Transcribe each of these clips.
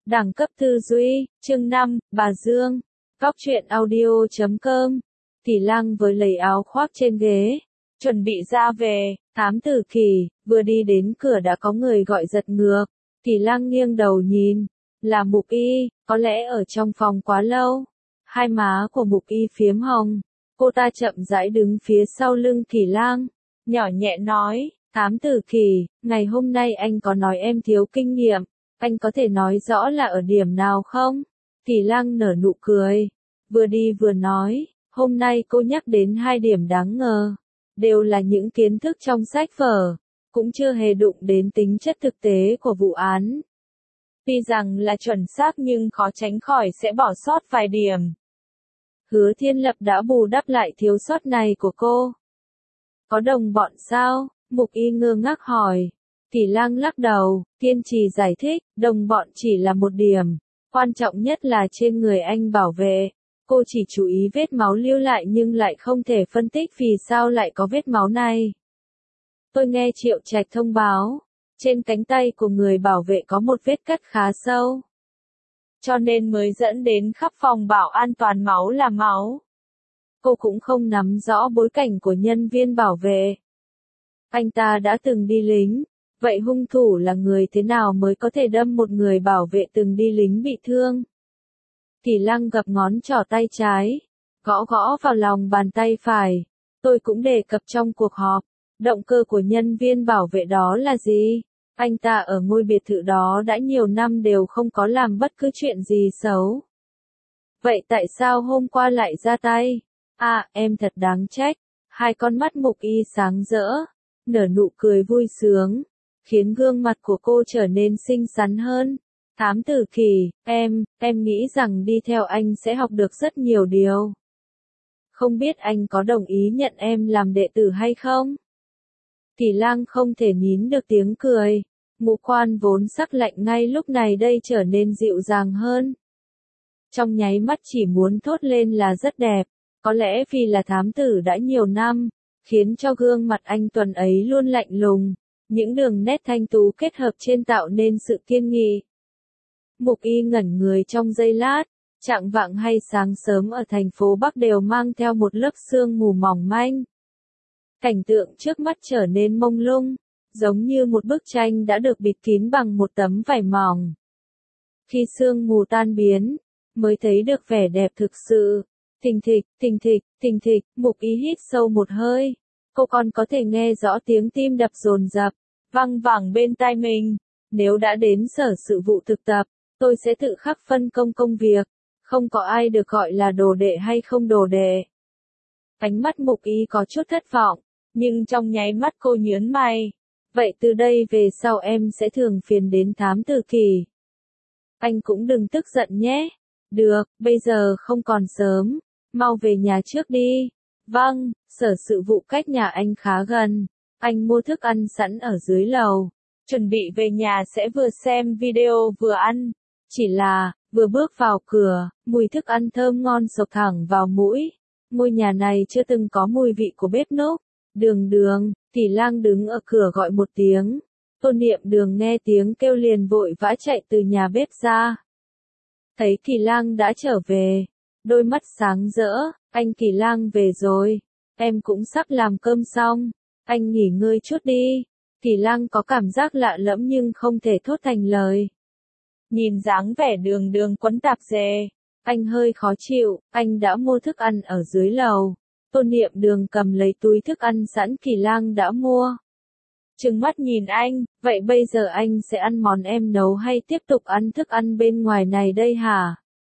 Đẳng cấp tư duy, chương 5, bà Dương. Góc truyện audio.com. Tỷ Lăng với lấy áo khoác trên ghế, chuẩn bị ra về. Thám Tử Kỳ, vừa đi đến cửa đã có người gọi giật ngược. Tỷ Lăng nghiêng đầu nhìn, là Mục Y, có lẽ ở trong phòng quá lâu. Hai má của Mục Y phiếm hồng, cô ta chậm rãi đứng phía sau lưng Tỷ Lăng, nhỏ nhẹ nói, Thám Tử Kỳ, ngày hôm nay anh có nói em thiếu kinh nghiệm. Anh có thể nói rõ là ở điểm nào không? Tỷ Lăng nở nụ cười, vừa đi vừa nói, hôm nay cô nhắc đến 2 điểm đáng ngờ, đều là những kiến thức trong sách vở, cũng chưa hề đụng đến tính chất thực tế của vụ án. Tuy rằng là chuẩn xác nhưng khó tránh khỏi sẽ bỏ sót vài điểm. Hứa Thiên Lập đã bù đắp lại thiếu sót này của cô. Có đồng bọn sao? Mục Y ngơ ngác hỏi. Tỷ Lăng lắc đầu, kiên trì giải thích, đồng bọn chỉ là một điểm, quan trọng nhất là trên người anh bảo vệ. Cô chỉ chú ý vết máu lưu lại nhưng lại không thể phân tích vì sao lại có vết máu này. Tôi nghe Triệu Trạch thông báo, trên cánh tay của người bảo vệ có một vết cắt khá sâu. Cho nên mới dẫn đến khắp phòng bảo an toàn máu là máu. Cô cũng không nắm rõ bối cảnh của nhân viên bảo vệ. Anh ta đã từng đi lính. Vậy hung thủ là người thế nào mới có thể đâm một người bảo vệ từng đi lính bị thương? Tỷ Lăng gập ngón trỏ tay trái, gõ gõ vào lòng bàn tay phải. Tôi cũng đề cập trong cuộc họp, động cơ của nhân viên bảo vệ đó là gì? Anh ta ở ngôi biệt thự đó đã nhiều năm đều không có làm bất cứ chuyện gì xấu. Vậy tại sao hôm qua lại ra tay? À, em thật đáng trách. Hai con mắt Mục Y sáng rỡ, nở nụ cười vui sướng, khiến gương mặt của cô trở nên xinh xắn hơn. Thám Tử Kỳ, em nghĩ rằng đi theo anh sẽ học được rất nhiều điều. Không biết anh có đồng ý nhận em làm đệ tử hay không? Tỷ Lăng không thể nín được tiếng cười, ngũ quan vốn sắc lạnh ngay lúc này đây trở nên dịu dàng hơn. Trong nháy mắt chỉ muốn thốt lên là rất đẹp, có lẽ vì là thám tử đã nhiều năm, khiến cho gương mặt anh tuấn ấy luôn lạnh lùng. Những đường nét thanh tú kết hợp trên tạo nên sự kiên nghị. Mục Y ngẩn người trong giây lát, chạng vạng hay sáng sớm ở thành phố Bắc đều mang theo một lớp sương mù mỏng manh. Cảnh tượng trước mắt trở nên mông lung, giống như một bức tranh đã được bịt kín bằng một tấm vải mỏng. Khi sương mù tan biến, mới thấy được vẻ đẹp thực sự. Thình thịch, thình thịch, thình thịch, Mục Y hít sâu một hơi. Cô còn có thể nghe rõ tiếng tim đập dồn dập, văng vẳng bên tai mình. Nếu đã đến sở sự vụ thực tập, tôi sẽ tự khắc phân công công việc. Không có ai được gọi là đồ đệ hay không đồ đệ. Ánh mắt Mục Y có chút thất vọng, nhưng trong nháy mắt cô nhướng mày. Vậy từ đây về sau em sẽ thường phiền đến Thám Tử Kỳ. Anh cũng đừng tức giận nhé. Được, bây giờ không còn sớm. Mau về nhà trước đi. Vâng, sở sự vụ cách nhà anh khá gần. Anh mua thức ăn sẵn ở dưới lầu. Chuẩn bị về nhà sẽ vừa xem video vừa ăn. Chỉ là, vừa bước vào cửa, mùi thức ăn thơm ngon sộc thẳng vào mũi. Ngôi nhà này chưa từng có mùi vị của bếp núc. Đường Đường, Tỷ Lăng đứng ở cửa gọi một tiếng. Tô Niệm Đường nghe tiếng kêu liền vội vã chạy từ nhà bếp ra. Thấy Tỷ Lăng đã trở về, đôi mắt sáng rỡ, anh Tỷ Lăng về rồi, em cũng sắp làm cơm xong, anh nghỉ ngơi chút đi. Tỷ Lăng có cảm giác lạ lẫm nhưng không thể thốt thành lời. Nhìn dáng vẻ Đường Đường quấn tạp dề, anh hơi khó chịu, anh đã mua thức ăn ở dưới lầu. Tô Niệm Đường cầm lấy túi thức ăn sẵn Tỷ Lăng đã mua. Trừng mắt nhìn anh, vậy bây giờ anh sẽ ăn món em nấu hay tiếp tục ăn thức ăn bên ngoài này đây hả?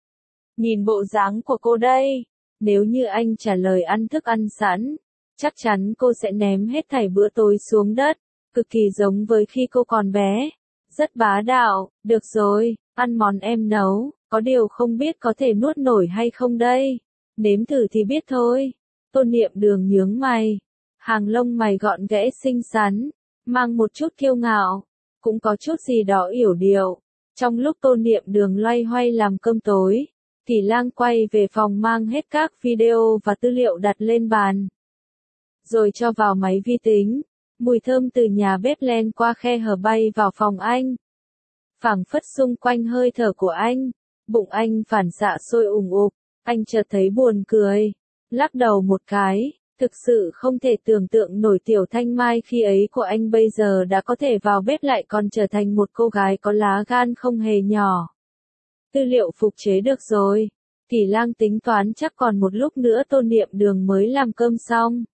Nhìn bộ dáng của cô đây, nếu như anh trả lời ăn thức ăn sẵn, chắc chắn cô sẽ ném hết thảy bữa tối xuống đất, cực kỳ giống với khi cô còn bé. Rất bá đạo, được rồi, ăn món em nấu, có điều không biết có thể nuốt nổi hay không đây. Nếm thử thì biết thôi. Tô Niệm Đường nhướng mày, hàng lông mày gọn ghẽ xinh xắn, mang một chút kiêu ngạo, cũng có chút gì đó yểu điệu. Trong lúc Tô Niệm Đường loay hoay làm cơm tối, Tỷ Lăng quay về phòng mang hết các video và tư liệu đặt lên bàn, rồi cho vào máy vi tính. Mùi thơm từ nhà bếp len qua khe hở bay vào phòng anh. phảng phất xung quanh hơi thở của anh, bụng anh phản xạ sôi ủng ục, anh chợt thấy buồn cười, lắc đầu một cái, thực sự không thể tưởng tượng nổi Tiểu Thanh Mai khi ấy của anh bây giờ đã có thể vào bếp lại còn trở thành một cô gái có lá gan không hề nhỏ. Tư liệu phục chế được rồi, Tỷ Lang tính toán chắc còn một lúc nữa Tôn Niệm Đường mới làm cơm xong.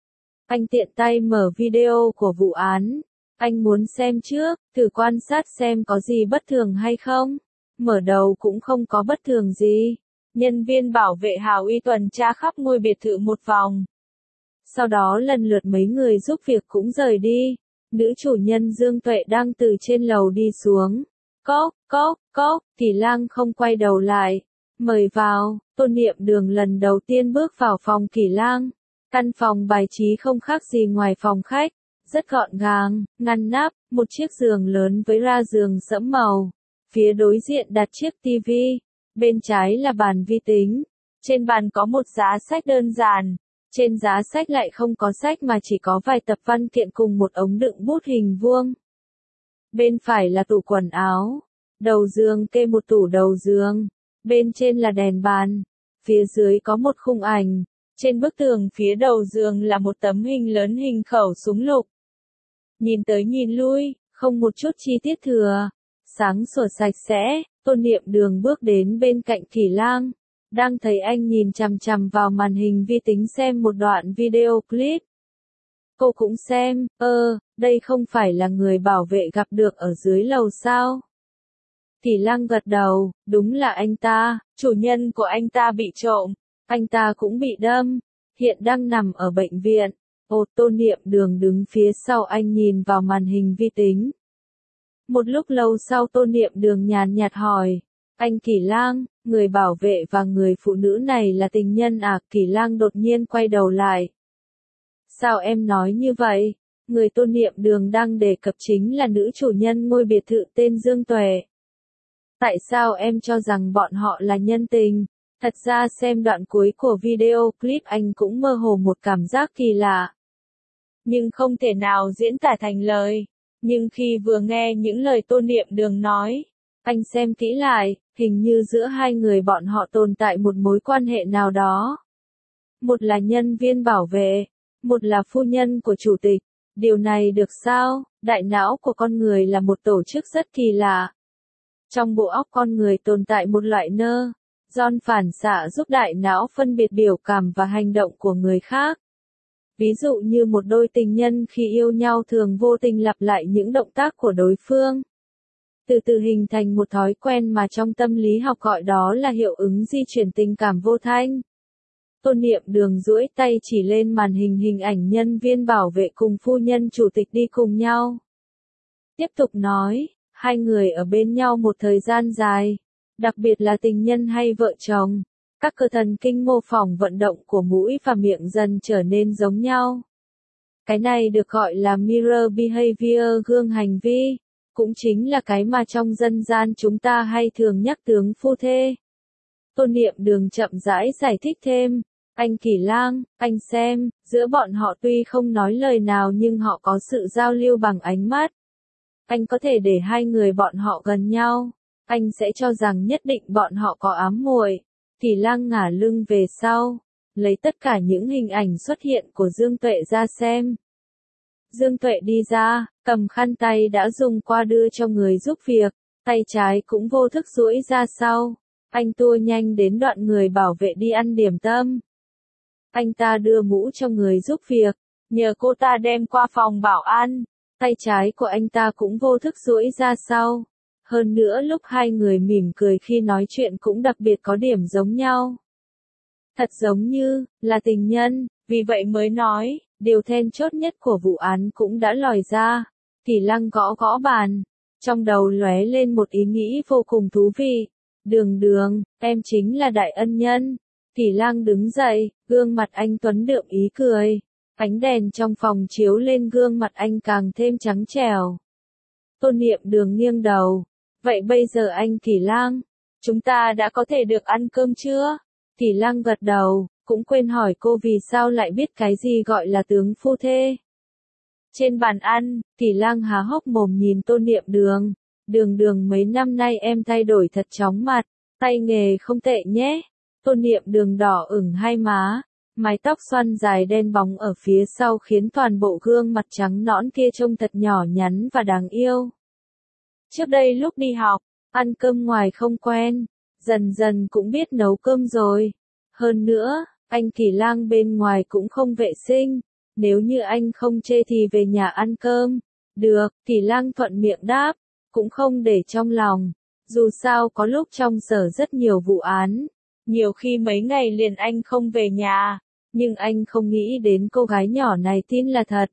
Anh tiện tay mở video của vụ án. Anh muốn xem trước, thử quan sát xem có gì bất thường hay không. Mở đầu cũng không có bất thường gì. Nhân viên bảo vệ hào uy tuần tra khắp ngôi biệt thự một vòng. Sau đó lần lượt mấy người giúp việc cũng rời đi. Nữ chủ nhân Dương Tuệ đang từ trên lầu đi xuống. Cốc, cốc, cốc, Tỷ Lang không quay đầu lại. Mời vào, Tôn Niệm Đường lần đầu tiên bước vào phòng Tỷ Lang. Căn phòng bài trí không khác gì ngoài phòng khách. Rất gọn gàng, ngăn nắp, một chiếc giường lớn với ra giường sẫm màu. Phía đối diện đặt chiếc tivi, bên trái là bàn vi tính. Trên bàn có một giá sách đơn giản. Trên giá sách lại không có sách mà chỉ có vài tập văn kiện cùng một ống đựng bút hình vuông. Bên phải là tủ quần áo. Đầu giường kê một tủ đầu giường. Bên trên là đèn bàn. Phía dưới có một khung ảnh. Trên bức tường phía đầu giường là một tấm hình lớn hình khẩu súng lục. Nhìn tới nhìn lui, không một chút chi tiết thừa. Sáng sủa sạch sẽ, Tôn Niệm Đường bước đến bên cạnh Tỷ Lang. Đang thấy anh nhìn chằm chằm vào màn hình vi tính xem một đoạn video clip. Cô cũng xem, đây không phải là người bảo vệ gặp được ở dưới lầu sao? Tỷ Lang gật đầu, đúng là anh ta, chủ nhân của anh ta bị trộm, anh ta cũng bị đâm, hiện đang nằm ở bệnh viện. Tôn Niệm Đường đứng phía sau anh nhìn vào màn hình vi tính. Một lúc lâu sau Tôn Niệm Đường nhàn nhạt hỏi, anh Tỷ Lang, người bảo vệ và người phụ nữ này là tình nhân à? Tỷ Lang đột nhiên quay đầu lại. Sao em nói như vậy? Người Tôn Niệm Đường đang đề cập chính là nữ chủ nhân ngôi biệt thự tên Dương Tuệ. Tại sao em cho rằng bọn họ là nhân tình? Thật ra xem đoạn cuối của video clip anh cũng mơ hồ một cảm giác kỳ lạ. Nhưng không thể nào diễn tả thành lời. Nhưng khi vừa nghe những lời Tôn Niệm Đường nói, anh xem kỹ lại, hình như giữa hai người bọn họ tồn tại một mối quan hệ nào đó. Một là nhân viên bảo vệ, một là phu nhân của chủ tịch. Điều này được sao? Đại não của con người là một tổ chức rất kỳ lạ. Trong bộ óc con người tồn tại một loại nơ-ron phản xạ giúp đại não phân biệt biểu cảm và hành động của người khác. Ví dụ như một đôi tình nhân khi yêu nhau thường vô tình lặp lại những động tác của đối phương. Từ từ hình thành một thói quen mà trong tâm lý học gọi đó là hiệu ứng di chuyển tình cảm vô thanh. Tôn Niệm Đường duỗi tay chỉ lên màn hình hình ảnh nhân viên bảo vệ cùng phu nhân chủ tịch đi cùng nhau. Tiếp tục nói, hai người ở bên nhau một thời gian dài, đặc biệt là tình nhân hay vợ chồng. Các cơ thần kinh mô phỏng vận động của mũi và miệng dần trở nên giống nhau. Cái này được gọi là mirror behavior, gương hành vi, cũng chính là cái mà trong dân gian chúng ta hay thường nhắc tướng phu thê. Tôn Niệm Đường chậm rãi giải thích thêm, anh Tỷ Lang, anh xem, giữa bọn họ tuy không nói lời nào nhưng họ có sự giao lưu bằng ánh mắt. Anh có thể để hai người bọn họ gần nhau, anh sẽ cho rằng nhất định bọn họ có ám muội. Tỷ Lang ngả lưng về sau, lấy tất cả những hình ảnh xuất hiện của Dương Tuệ ra xem. Dương Tuệ đi ra, cầm khăn tay đã dùng qua đưa cho người giúp việc, tay trái cũng vô thức duỗi ra sau. Anh tua nhanh đến đoạn người bảo vệ đi ăn điểm tâm. Anh ta đưa mũ cho người giúp việc, nhờ cô ta đem qua phòng bảo an. Tay trái của anh ta cũng vô thức duỗi ra sau. Hơn nữa lúc hai người mỉm cười khi nói chuyện cũng đặc biệt có điểm giống nhau. Thật giống như là tình nhân, vì vậy mới nói, điều then chốt nhất của vụ án cũng đã lòi ra. Tỷ Lang gõ gõ bàn, trong đầu lóe lên một ý nghĩ vô cùng thú vị. Đường Đường, em chính là đại ân nhân. Tỷ Lang đứng dậy, gương mặt anh tuấn đượm ý cười. Ánh đèn trong phòng chiếu lên gương mặt anh càng thêm trắng trẻo. Tôn Niệm Đường nghiêng đầu. Vậy bây giờ anh Tỷ Lang, chúng ta đã có thể được ăn cơm chưa? Tỷ Lang gật đầu, cũng quên hỏi cô vì sao lại biết cái gì gọi là tướng phu thê. Trên bàn ăn, Tỷ Lang há hốc mồm nhìn Tôn Niệm Đường. Đường mấy năm nay em thay đổi thật chóng mặt, tay nghề không tệ nhé. Tôn Niệm Đường đỏ ửng hai má, mái tóc xoăn dài đen bóng ở phía sau khiến toàn bộ gương mặt trắng nõn kia trông thật nhỏ nhắn và đáng yêu. Trước đây lúc đi học, ăn cơm ngoài không quen, dần dần cũng biết nấu cơm rồi. Hơn nữa, anh Kỳ Lang bên ngoài cũng không vệ sinh, nếu như anh không chê thì về nhà ăn cơm. Được, Kỳ Lang thuận miệng đáp, cũng không để trong lòng. Dù sao có lúc trong sở rất nhiều vụ án, nhiều khi mấy ngày liền anh không về nhà, nhưng anh không nghĩ đến cô gái nhỏ này tin là thật.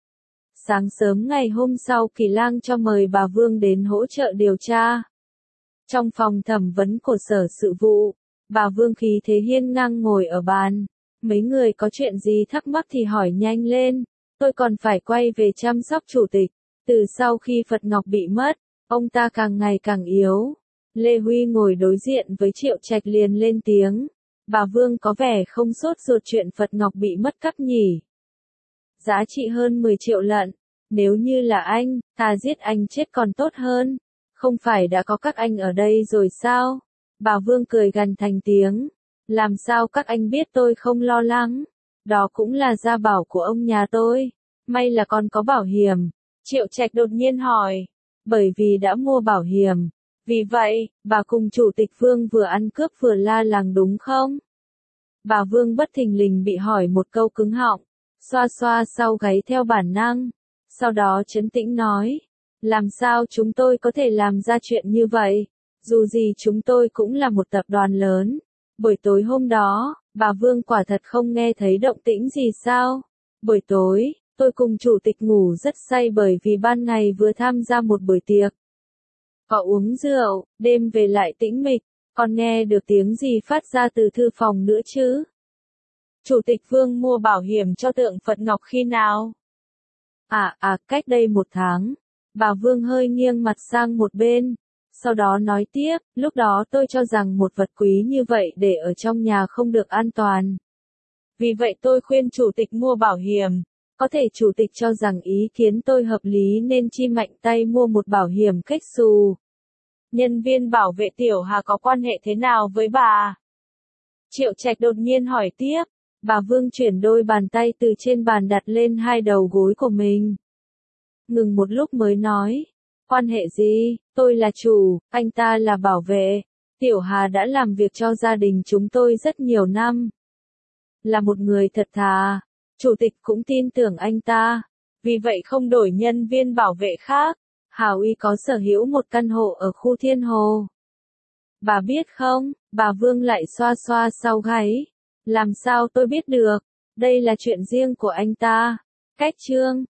Sáng sớm ngày hôm sau Kỳ Lang cho mời bà Vương đến hỗ trợ điều tra. Trong phòng thẩm vấn của sở sự vụ, bà Vương khí thế hiên ngang ngồi ở bàn. Mấy người có chuyện gì thắc mắc thì hỏi nhanh lên, tôi còn phải quay về chăm sóc chủ tịch. Từ sau khi Phật Ngọc bị mất, ông ta càng ngày càng yếu. Lê Huy ngồi đối diện với Triệu Trạch liền lên tiếng. Bà Vương có vẻ không sốt ruột chuyện Phật Ngọc bị mất cắp nhỉ. Giá trị hơn 10 triệu lận. Nếu như là anh, ta giết anh chết còn tốt hơn. Không phải đã có các anh ở đây rồi sao? Bà Vương cười gằn thành tiếng. Làm sao các anh biết tôi không lo lắng? Đó cũng là gia bảo của ông nhà tôi. May là còn có bảo hiểm. Triệu Trạch đột nhiên hỏi. Bởi vì đã mua bảo hiểm. Vì vậy, bà cùng chủ tịch Vương vừa ăn cướp vừa la làng đúng không? Bà Vương bất thình lình bị hỏi một câu cứng họng. Xoa xoa sau gáy theo bản năng. Sau đó trấn tĩnh nói. Làm sao chúng tôi có thể làm ra chuyện như vậy? Dù gì chúng tôi cũng là một tập đoàn lớn. Buổi tối hôm đó, bà Vương quả thật không nghe thấy động tĩnh gì sao? Buổi tối, tôi cùng chủ tịch ngủ rất say bởi vì ban ngày vừa tham gia một buổi tiệc. Có uống rượu, đêm về lại tĩnh mịch, còn nghe được tiếng gì phát ra từ thư phòng nữa chứ? Chủ tịch Vương mua bảo hiểm cho tượng Phật Ngọc khi nào? Cách đây 1 tháng. Bà Vương hơi nghiêng mặt sang một bên. Sau đó nói tiếp, lúc đó tôi cho rằng một vật quý như vậy để ở trong nhà không được an toàn. Vì vậy tôi khuyên chủ tịch mua bảo hiểm. Có thể chủ tịch cho rằng ý kiến tôi hợp lý nên chi mạnh tay mua một bảo hiểm cách xù. Nhân viên bảo vệ Tiểu Hà có quan hệ thế nào với bà? Triệu Trạch đột nhiên hỏi tiếp. Bà Vương chuyển đôi bàn tay từ trên bàn đặt lên hai đầu gối của mình. Ngừng một lúc mới nói. Quan hệ gì, tôi là chủ, anh ta là bảo vệ. Tiểu Hà đã làm việc cho gia đình chúng tôi rất nhiều năm. Là một người thật thà. Chủ tịch cũng tin tưởng anh ta. Vì vậy không đổi nhân viên bảo vệ khác. Hào Uy có sở hữu một căn hộ ở khu Thiên Hồ. Bà biết không, bà Vương lại xoa xoa sau gáy. Làm sao tôi biết được, đây là chuyện riêng của anh ta. Cách chương